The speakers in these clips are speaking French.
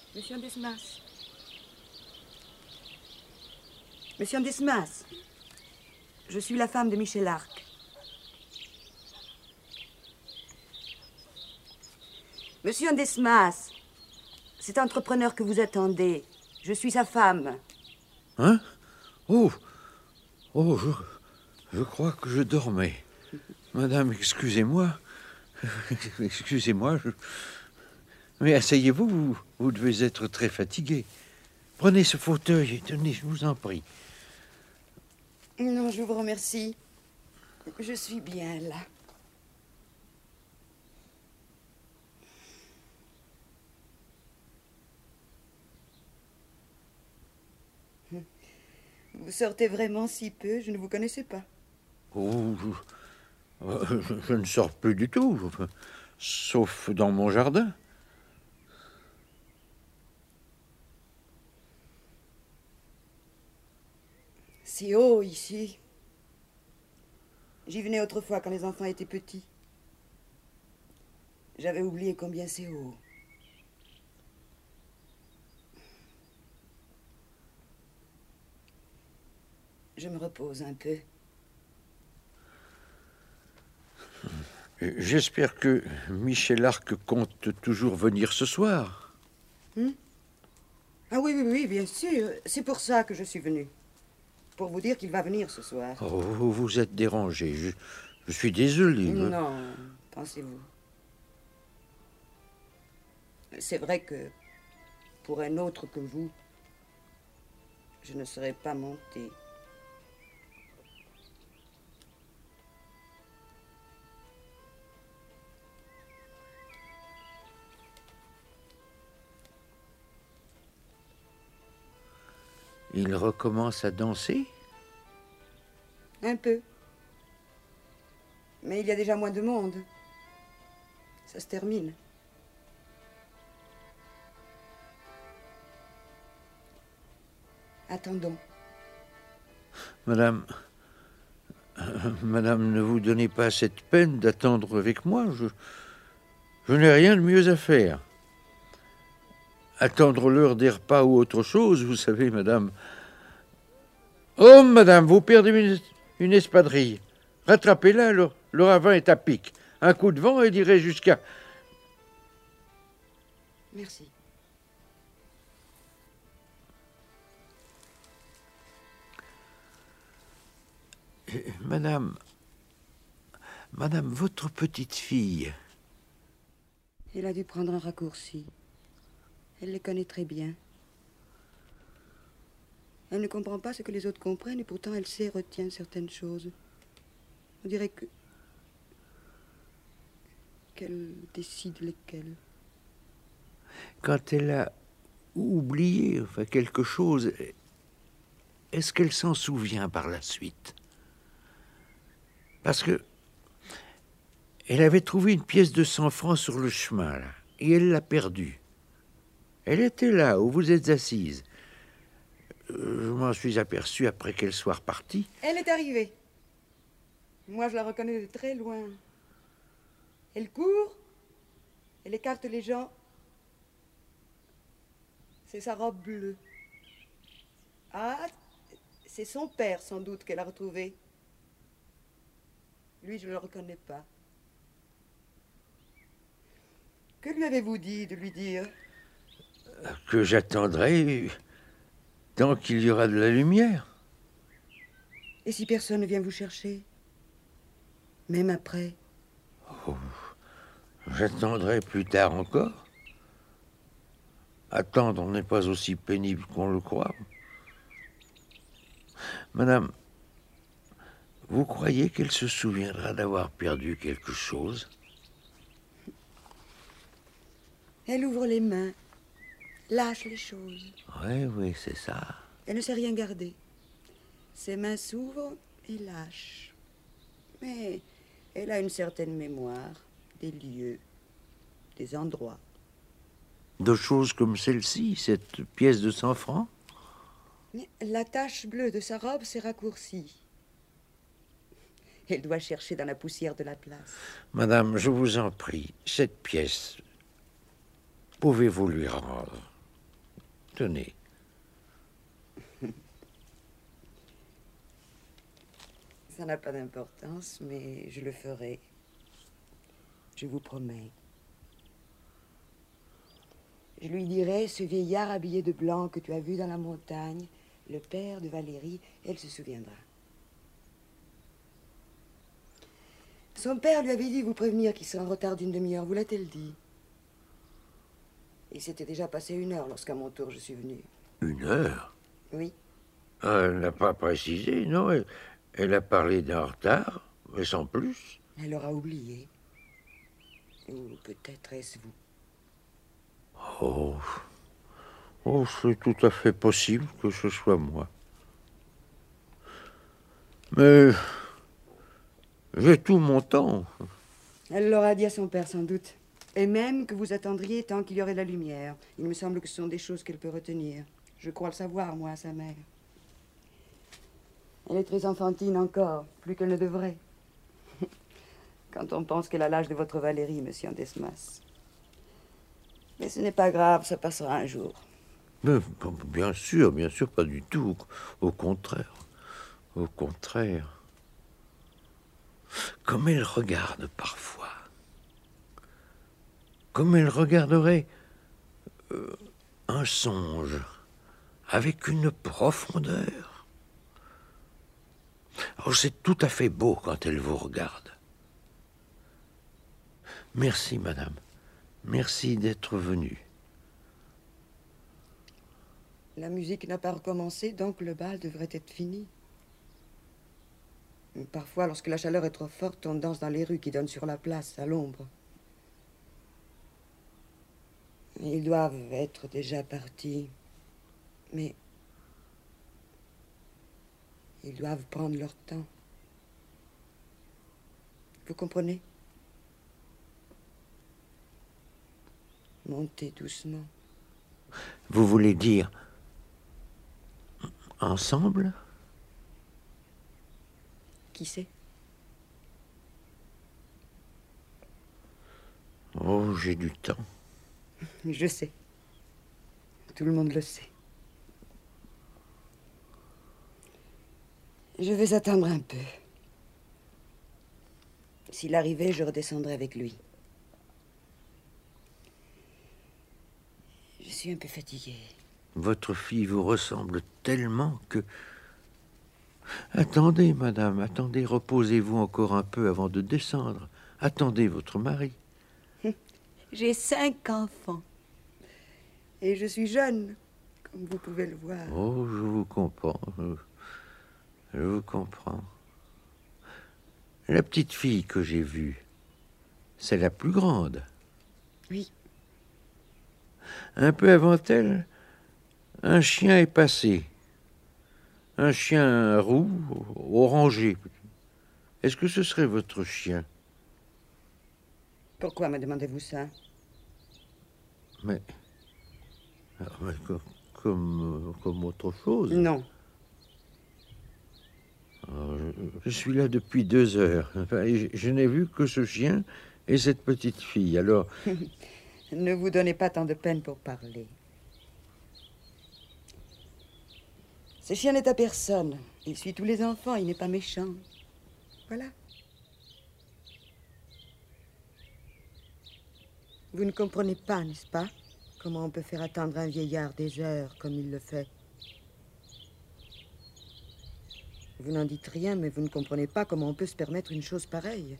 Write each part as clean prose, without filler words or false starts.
Monsieur Desmas. Monsieur Desmas. Je suis la femme de Michel Arc. Monsieur Desmas, cet entrepreneur que vous attendez, je suis sa femme. Hein? Oh, oh, je crois que je dormais. Madame, excusez-moi. Excusez-moi. Mais asseyez-vous, vous devez être très fatiguée. Prenez ce fauteuil et tenez, je vous en prie. Non, je vous remercie. Je suis bien là. Vous sortez vraiment si peu, je ne vous connaissais pas. Oh, je ne sors plus du tout, sauf dans mon jardin. C'est haut ici. J'y venais autrefois quand les enfants étaient petits. J'avais oublié combien c'est haut. Je me repose un peu. J'espère que Michel Arc compte toujours venir ce soir. Ah oui, oui, oui, bien sûr. C'est pour ça que je suis venue. Pour vous dire qu'il va venir ce soir. Oh, vous êtes dérangé. Je suis désolé. Non, pensez-vous. C'est vrai que pour un autre que vous, je ne serais pas montée. Il recommence à danser? Un peu. Mais il y a déjà moins de monde. Ça se termine. Attendons. Madame, Madame, ne vous donnez pas cette peine d'attendre avec moi. Je n'ai rien de mieux à faire. Attendre l'heure des repas ou autre chose, vous savez, madame. Oh, madame, vous perdez une espadrille. Rattrapez-la, le ravin est à pic. Un coup de vent, elle irait jusqu'à... Merci. Madame, votre petite fille... Elle a dû prendre un raccourci. Elle les connaît très bien. Elle ne comprend pas ce que les autres comprennent et pourtant elle sait et retient certaines choses. On dirait qu'elle décide lesquelles. Quand elle a oublié quelque chose, est-ce qu'elle s'en souvient par la suite? Parce que elle avait trouvé une pièce de 100 francs sur le chemin, là, et elle l'a perdue. Elle était là, où vous êtes assise. Je m'en suis aperçu après qu'elle soit repartie. Elle est arrivée. Moi, je la reconnais de très loin. Elle court, elle écarte les gens. C'est sa robe bleue. Ah, c'est son père, sans doute, qu'elle a retrouvé. Lui, je ne le reconnais pas. Que lui avez-vous dit de lui dire? Que j'attendrai tant qu'il y aura de la lumière. Et si personne ne vient vous chercher? Même après? Oh, j'attendrai plus tard encore. Attendre n'est pas aussi pénible qu'on le croit. Madame, vous croyez qu'elle se souviendra d'avoir perdu quelque chose? Elle ouvre les mains, lâche les choses. Oui, c'est ça. Elle ne sait rien garder. Ses mains s'ouvrent et lâchent. Mais elle a une certaine mémoire, des lieux, des endroits. De choses comme celle-ci, cette pièce de 100 francs? La tache bleue de sa robe s'est raccourcie. Elle doit chercher dans la poussière de la place. Madame, je vous en prie, cette pièce, pouvez-vous lui rendre? Tenez. Ça n'a pas d'importance, mais je le ferai. Je vous promets. Je lui dirai, ce vieillard habillé de blanc que tu as vu dans la montagne, le père de Valérie, elle se souviendra. Son père lui avait dit de vous prévenir qu'il serait en retard d'une demi-heure. Vous l'a-t-elle dit? Il s'était déjà passé 1 heure lorsqu'à mon tour je suis venue. 1 heure? Oui. Elle n'a pas précisé, non. Elle a parlé d'un retard, mais sans plus. Elle aura oublié. Ou peut-être est-ce vous. Oh, oh, c'est tout à fait possible que ce soit moi. Mais j'ai tout mon temps. Elle l'aura dit à son père, sans doute. Et même que vous attendriez tant qu'il y aurait de la lumière. Il me semble que ce sont des choses qu'elle peut retenir. Je crois le savoir, moi, sa mère. Elle est très enfantine encore, plus qu'elle ne devrait. Quand on pense qu'elle a l'âge de votre Valérie, monsieur Desmas. Mais ce n'est pas grave, ça passera un jour. Mais, bien sûr, pas du tout. Au contraire. Au contraire. Comme elle regarde parfois. Comme elle regarderait un songe avec une profondeur. Oh, c'est tout à fait beau quand elle vous regarde. Merci, madame. Merci d'être venue. La musique n'a pas recommencé, donc le bal devrait être fini. Parfois, lorsque la chaleur est trop forte, on danse dans les rues qui donnent sur la place, à l'ombre. Ils doivent être déjà partis. Mais ils doivent prendre leur temps. Vous comprenez? Montez doucement. Vous voulez dire ensemble? Qui sait? Oh, j'ai du temps. Je sais. Tout le monde le sait. Je vais attendre un peu. S'il arrivait, je redescendrai avec lui. Je suis un peu fatiguée. Votre fille vous ressemble tellement que... Attendez, madame, attendez, reposez-vous encore un peu avant de descendre. Attendez votre mari. J'ai 5 enfants. Et je suis jeune, comme vous pouvez le voir. Oh, je vous comprends. Je vous comprends. La petite fille que j'ai vue, c'est la plus grande. Oui. Un peu avant elle, un chien est passé. Un chien roux, orangé. Est-ce que ce serait votre chien? Pourquoi me demandez-vous ça? Mais comme autre chose. Non. Je suis là depuis 2 heures. Enfin, je n'ai vu que ce chien et cette petite fille. Alors... Ne vous donnez pas tant de peine pour parler. Ce chien n'est à personne. Il suit tous les enfants. Il n'est pas méchant. Voilà. Vous ne comprenez pas, n'est-ce pas, comment on peut faire attendre un vieillard des heures comme il le fait. Vous n'en dites rien, mais vous ne comprenez pas comment on peut se permettre une chose pareille.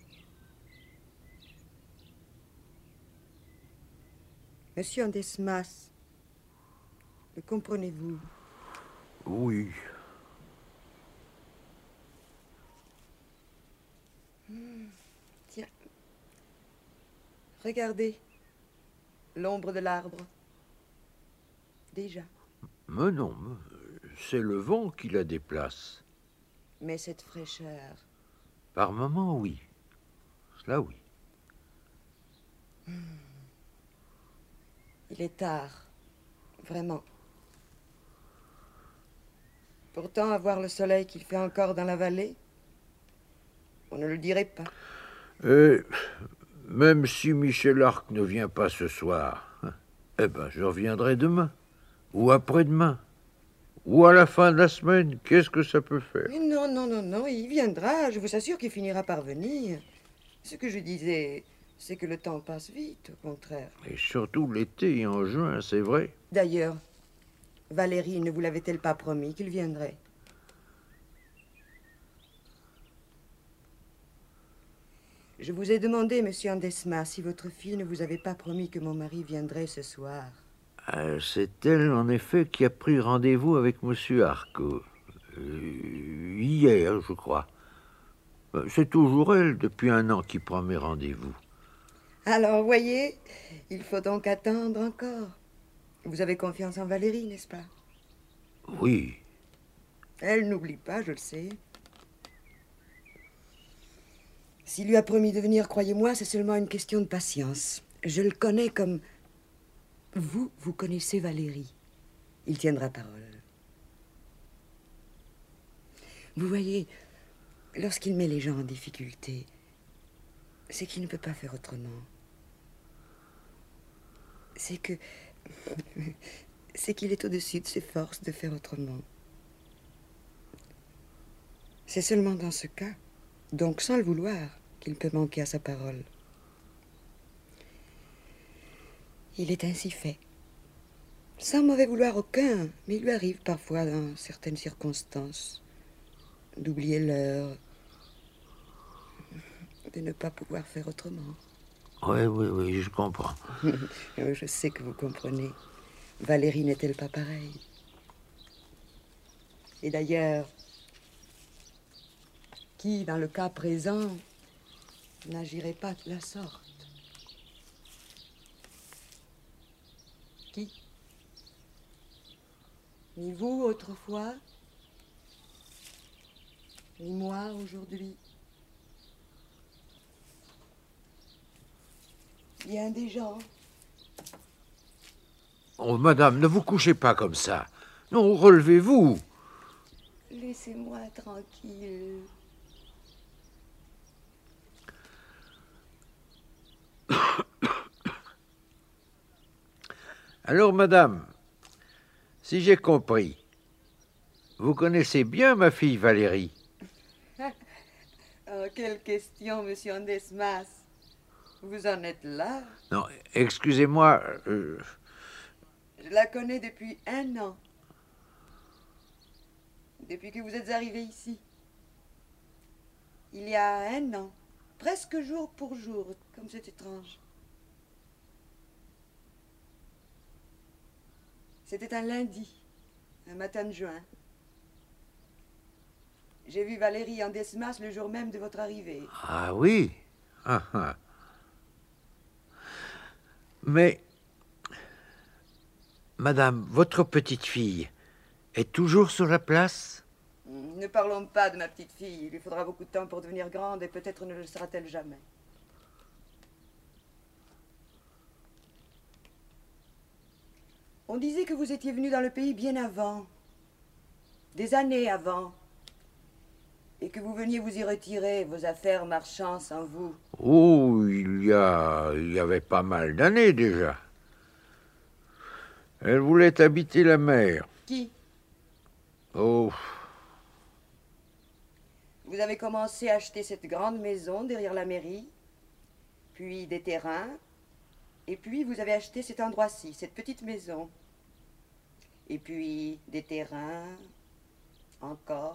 Monsieur Desmas, le comprenez-vous? Oui. Tiens. Regardez. L'ombre de l'arbre. Déjà. Mais non, c'est le vent qui la déplace. Mais cette fraîcheur... Par moments, oui. Cela, oui. Il est tard. Vraiment. Pourtant, à voir le soleil qu'il fait encore dans la vallée, on ne le dirait pas. Même si Michel Arc ne vient pas ce soir, eh ben, je reviendrai demain. Ou après-demain. Ou à la fin de la semaine. Qu'est-ce que ça peut faire? Mais non, non, non, non, il viendra. Je vous assure qu'il finira par venir. Ce que je disais, c'est que le temps passe vite, au contraire. Et surtout l'été, en juin, c'est vrai. D'ailleurs, Valérie ne vous l'avait-elle pas promis qu'il viendrait? Je vous ai demandé, monsieur Andesma, si votre fille ne vous avait pas promis que mon mari viendrait ce soir. C'est elle, en effet, qui a pris rendez-vous avec monsieur Arco. Hier, je crois. C'est toujours elle, depuis un an, qui prend mes rendez-vous. Alors, voyez, il faut donc attendre encore. Vous avez confiance en Valérie, n'est-ce pas? Oui. Elle n'oublie pas, je le sais. S'il lui a promis de venir, croyez-moi, c'est seulement une question de patience. Je le connais comme... Vous connaissez Valérie. Il tiendra parole. Vous voyez, lorsqu'il met les gens en difficulté, c'est qu'il ne peut pas faire autrement. C'est que... c'est qu'il est au-dessus de ses forces de faire autrement. C'est seulement dans ce cas, donc sans le vouloir, qu'il peut manquer à sa parole. Il est ainsi fait. Sans mauvais vouloir aucun, mais il lui arrive parfois, dans certaines circonstances, d'oublier l'heure, de ne pas pouvoir faire autrement. Oui, je comprends. Je sais que vous comprenez. Valérie n'est-elle pas pareille? Et d'ailleurs, qui, dans le cas présent, n'agirait pas de la sorte? Qui? Ni vous autrefois, ni moi aujourd'hui. Bien des gens. Oh, madame, ne vous couchez pas comme ça. Non, relevez-vous. Laissez-moi tranquille. Alors, madame, si j'ai compris, vous connaissez bien ma fille Valérie. Oh, quelle question, monsieur Andesmas. Vous en êtes là? Non, excusez-moi. Je la connais depuis 1 an. Depuis que vous êtes arrivé ici. Il y a 1 an. Presque jour pour jour, comme c'est étrange. C'était un lundi, un matin de juin. J'ai vu Valérie Andesmas le jour même de votre arrivée. Ah oui. Ah. Mais, madame, votre petite fille est toujours sur la place? Ne parlons pas de ma petite fille. Il lui faudra beaucoup de temps pour devenir grande et peut-être ne le sera-t-elle jamais. On disait que vous étiez venu dans le pays bien avant, des années avant, et que vous veniez vous y retirer, vos affaires marchant sans vous. Oh, il y avait pas mal d'années déjà. Elle voulait habiter la mer. Qui? Oh, Vous avez commencé à acheter cette grande maison derrière la mairie, puis des terrains, et puis vous avez acheté cet endroit-ci, cette petite maison. Et puis des terrains, encore.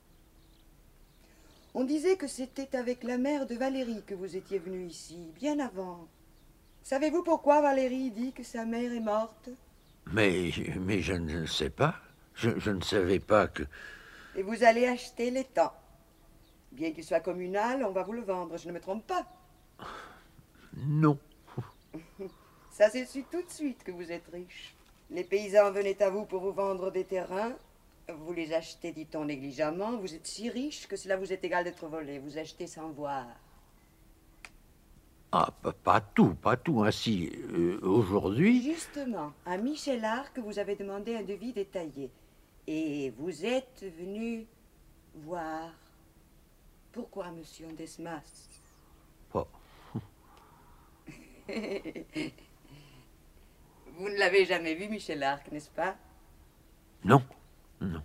On disait que c'était avec la mère de Valérie que vous étiez venu ici, bien avant. Savez-vous pourquoi Valérie dit que sa mère est morte? mais je ne sais pas. Je ne savais pas que... Et vous allez acheter l'étang. Bien qu'il soit communal, on va vous le vendre, je ne me trompe pas. Non. Ça s'est su tout de suite que vous êtes riche. Les paysans venaient à vous pour vous vendre des terrains. Vous les achetez, dit-on, négligemment. Vous êtes si riche que cela vous est égal d'être volé. Vous achetez sans voir. Ah, pas tout ainsi. Aujourd'hui... Justement, à Michelard que vous avez demandé un devis détaillé. Et vous êtes venu voir. Pourquoi, monsieur Andesmas? Oh. Vous ne l'avez jamais vu, Michel Arc, n'est-ce pas? Non, non.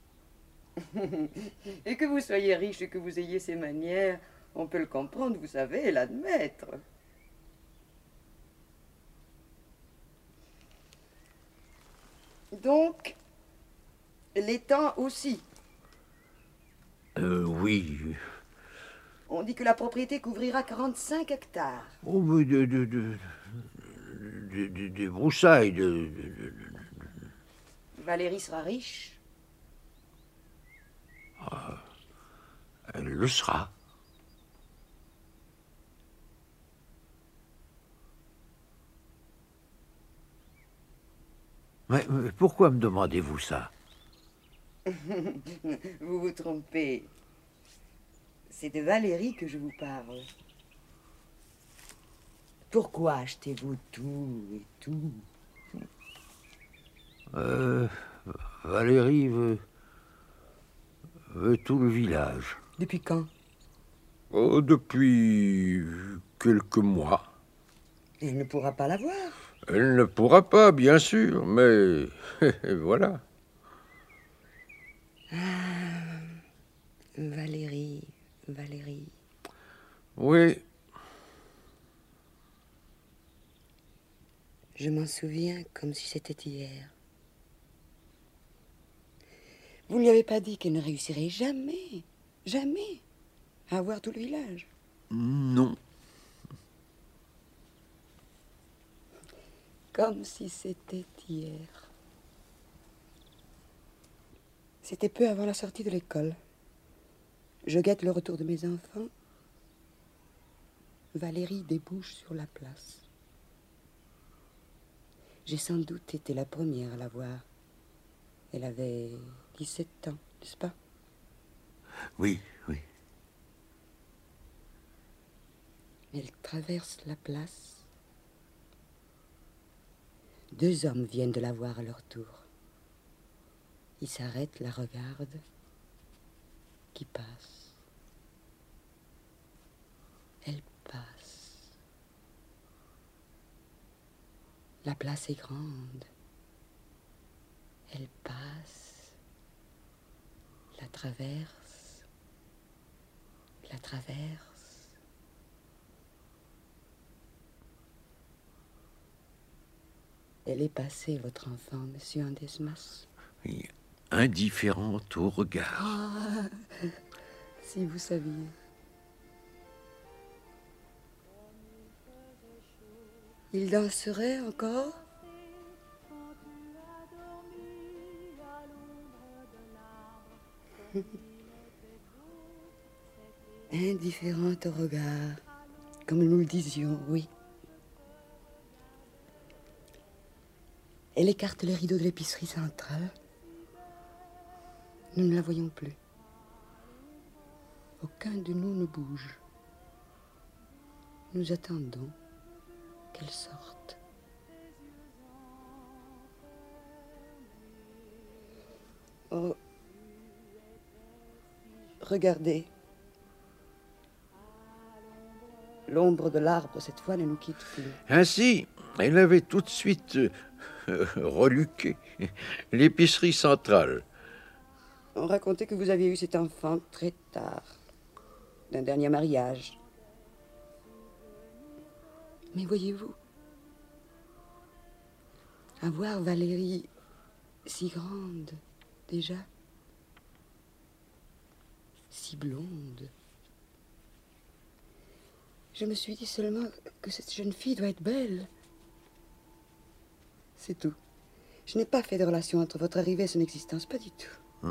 Et que vous soyez riche et que vous ayez ces manières, on peut le comprendre, vous savez, et l'admettre. Donc, l'étang aussi. Oui. On dit que la propriété couvrira 45 hectares. Oh, mais des broussailles, Valérie sera riche. Elle le sera. Mais pourquoi me demandez-vous ça? Vous vous trompez. C'est de Valérie que je vous parle. Pourquoi achetez-vous tout et tout? Valérie veut tout le village. Depuis quand? Oh, depuis quelques mois. Elle ne pourra pas l'avoir. Elle ne pourra pas, bien sûr, mais voilà. Ah, Valérie. Oui. Je m'en souviens comme si c'était hier. Vous ne lui avez pas dit qu'elle ne réussirait jamais à avoir tout le village? Non. Comme si c'était hier. C'était peu avant la sortie de l'école. Je guette le retour de mes enfants. Valérie débouche sur la place. J'ai sans doute été la première à la voir. Elle avait 17 ans, n'est-ce pas? Oui. Elle traverse la place. 2 hommes viennent de la voir à leur tour. Ils s'arrêtent, la regardent, qui passe. Elle passe. La place est grande. Elle passe. La traverse. Elle est passée, votre enfant, monsieur Andesmas. Oui, indifférente au regard. Ah, si vous saviez. Il danserait encore? Indifférente au regard, comme nous le disions, oui. Elle écarte les rideaux de l'épicerie centrale. Nous ne la voyons plus. Aucun de nous ne bouge. Nous attendons qu'elle sorte. Oh. Regardez. L'ombre de l'arbre, cette fois, ne nous quitte plus. Ainsi, elle avait tout de suite reluqué l'épicerie centrale. On racontait que vous aviez eu cet enfant très tard, d'un dernier mariage. Mais voyez-vous, avoir Valérie si grande, déjà, si blonde, je me suis dit seulement que cette jeune fille doit être belle. C'est tout. Je n'ai pas fait de relation entre votre arrivée et son existence, pas du tout.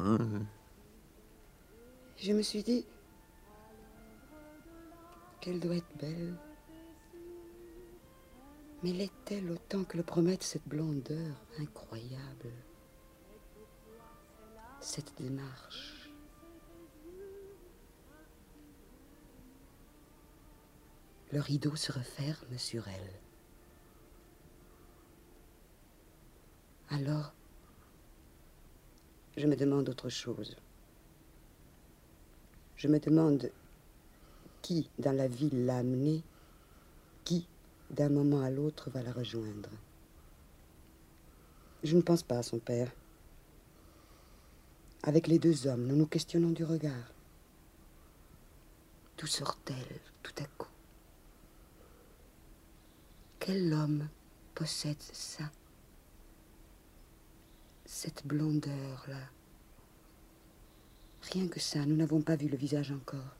Je me suis dit qu'elle doit être belle. Mais l'est-elle autant que le promettent cette blondeur incroyable? Cette démarche. Le rideau se referme sur elle. Alors, je me demande autre chose. Je me demande qui dans la ville l'a amenée, qui d'un moment à l'autre va la rejoindre. Je ne pense pas à son père. Avec les deux hommes, nous nous questionnons du regard. D'où sort-elle tout à coup? Quel homme possède ça? Cette blondeur-là. Rien que ça, nous n'avons pas vu le visage encore.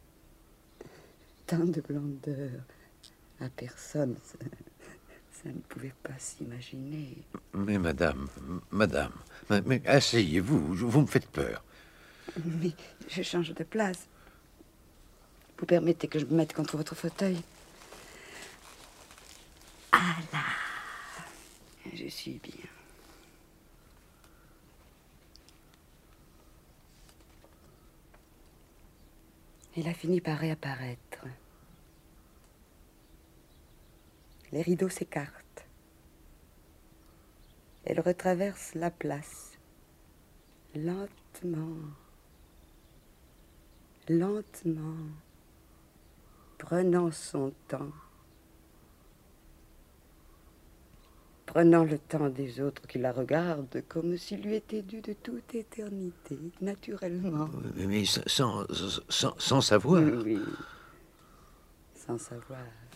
Tant de blondeur à personne, ça ne pouvait pas s'imaginer. Mais madame, mais asseyez-vous, vous me faites peur. Mais je change de place. Vous permettez que je me mette contre votre fauteuil? Ah là, je suis bien. Il a fini par réapparaître. Les rideaux s'écartent. Elle retraverse la place. Lentement. Lentement. Prenant son temps. Prenant le temps des autres qui la regardent comme s'il lui était dû de toute éternité, naturellement. Mais sans savoir. Oui, sans savoir.